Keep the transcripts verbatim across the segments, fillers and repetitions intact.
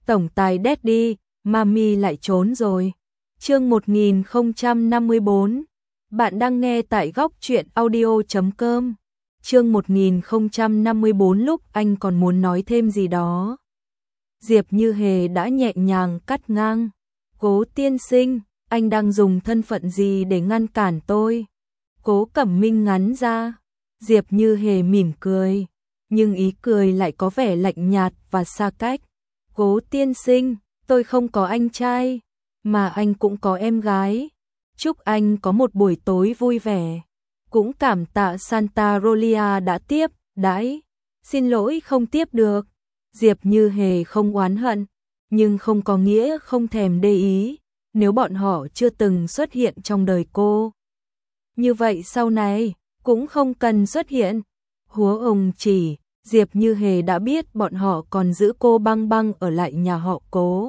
tổng tài Daddy, Mami lại trốn rồi. Chương một nghìn không trăm năm mươi tư. Bạn đang nghe tại góc truyện audio chấm com. Chương một nghìn không trăm năm mươi tư. Lúc anh còn muốn nói thêm gì đó, Diệp Như Hề đã nhẹ nhàng cắt ngang. Cố tiên sinh, anh đang dùng thân phận gì để ngăn cản tôi? Cố Cẩm Minh ngắn ra. Diệp Như Hề mỉm cười, nhưng ý cười lại có vẻ lạnh nhạt và xa cách. Cố tiên sinh, tôi không có anh trai, mà anh cũng có em gái. Chúc anh có một buổi tối vui vẻ. Cũng cảm tạ Santa Rolia đã tiếp đãi. Xin lỗi không tiếp được. Diệp Như Hề không oán hận, nhưng không có nghĩa không thèm để ý. Nếu bọn họ chưa từng xuất hiện trong đời cô, như vậy sau này cũng không cần xuất hiện. Húa ông chỉ, Diệp Như Hề đã biết bọn họ còn giữ cô Băng Băng ở lại nhà họ Cố.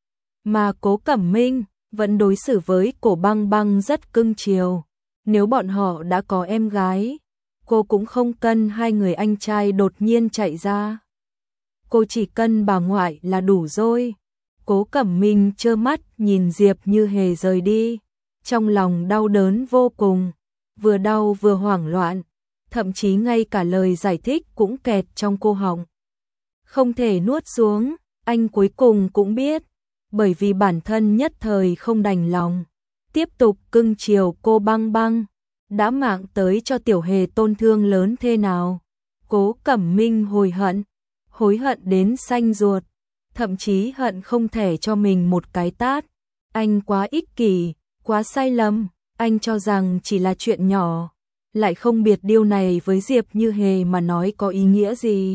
Mà Cố Cẩm Minh vẫn đối xử với cổ Băng Băng rất cưng chiều. Nếu bọn họ đã có em gái, cô cũng không cần hai người anh trai đột nhiên chạy ra. Cô chỉ cần bà ngoại là đủ rồi. Cố Cẩm Minh trơ mắt nhìn Diệp Như Hề rời đi, trong lòng đau đớn vô cùng, vừa đau vừa hoảng loạn, thậm chí ngay cả lời giải thích cũng kẹt trong cổ họng. Không thể nuốt xuống, anh cuối cùng cũng biết, bởi vì bản thân nhất thời không đành lòng tiếp tục cưng chiều cô Băng Băng, đã mạng tới cho Tiểu Hề tổn thương lớn thế nào. Cố Cẩm Minh hối hận, hối hận đến xanh ruột, thậm chí hận không thể cho mình một cái tát. Anh quá ích kỷ, quá sai lầm, anh cho rằng chỉ là chuyện nhỏ, lại không biết điều này với Diệp Như Hề mà nói có ý nghĩa gì.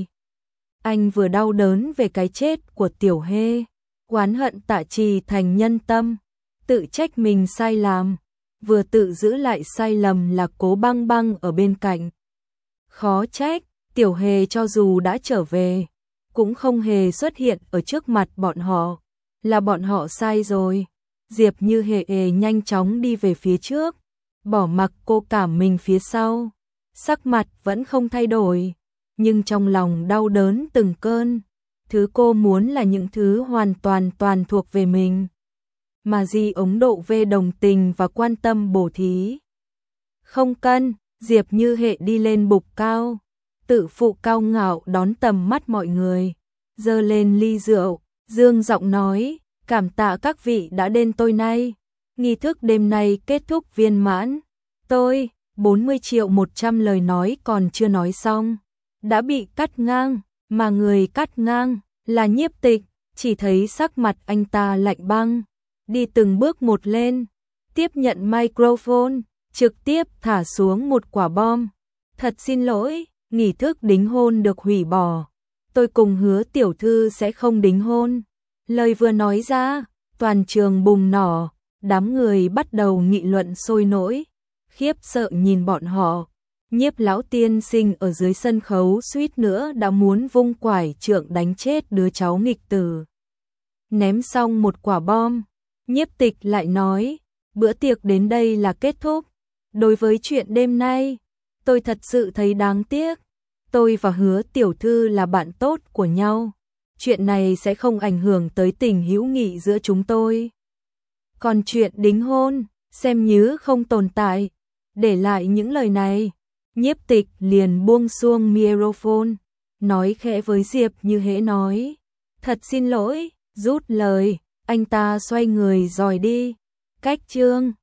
Anh vừa đau đớn về cái chết của Tiểu Hê, oán hận Tạ Trì thành nhân tâm, tự trách mình sai làm, vừa tự giữ lại sai lầm là Cố Băng Băng ở bên cạnh. Khó trách, Tiểu Hề cho dù đã trở về, cũng không hề xuất hiện ở trước mặt bọn họ, là bọn họ sai rồi. Diệp Như Hề nhanh chóng đi về phía trước, bỏ mặc cô Cảm Minh phía sau, sắc mặt vẫn không thay đổi, nhưng trong lòng đau đớn từng cơn. Thứ cô muốn là những thứ hoàn toàn toàn thuộc về mình, mà Di ống độ về đồng tình và quan tâm bổ thí. Không cần, Diệp Như Hề đi lên bục cao, tự phụ cao ngạo đón tầm mắt mọi người, giơ lên ly rượu, dương giọng nói, cảm tạ các vị đã đến tối nay. Nghi thức đêm nay kết thúc viên mãn. Tôi, bốn mươi triệu một trăm lời nói còn chưa nói xong, đã bị cắt ngang, mà người cắt ngang là Nhiếp Tịch. Chỉ thấy sắc mặt anh ta lạnh băng, đi từng bước một lên, tiếp nhận microphone, trực tiếp thả xuống một quả bom. Thật xin lỗi, nghi thức đính hôn được hủy bỏ. Tôi cùng Hứa tiểu thư sẽ không đính hôn. Lời vừa nói ra, toàn trường bùng nổ, đám người bắt đầu nghị luận sôi nổi, khiếp sợ nhìn bọn họ. Nhiếp lão tiên sinh ở dưới sân khấu suýt nữa đã muốn vung quải trượng đánh chết đứa cháu nghịch tử. Ném xong một quả bom, Nhiếp Tịch lại nói, bữa tiệc đến đây là kết thúc. Đối với chuyện đêm nay, tôi thật sự thấy đáng tiếc. Tôi và Hứa tiểu thư là bạn tốt của nhau, chuyện này sẽ không ảnh hưởng tới tình hữu nghị giữa chúng tôi. Còn chuyện đính hôn, xem như không tồn tại. Để lại những lời này, Nhiếp Tịch liền buông xuông microphone, nói khẽ với Diệp Như Hễ nói, thật xin lỗi, rút lời. Anh ta xoay người rồi đi. Cách chương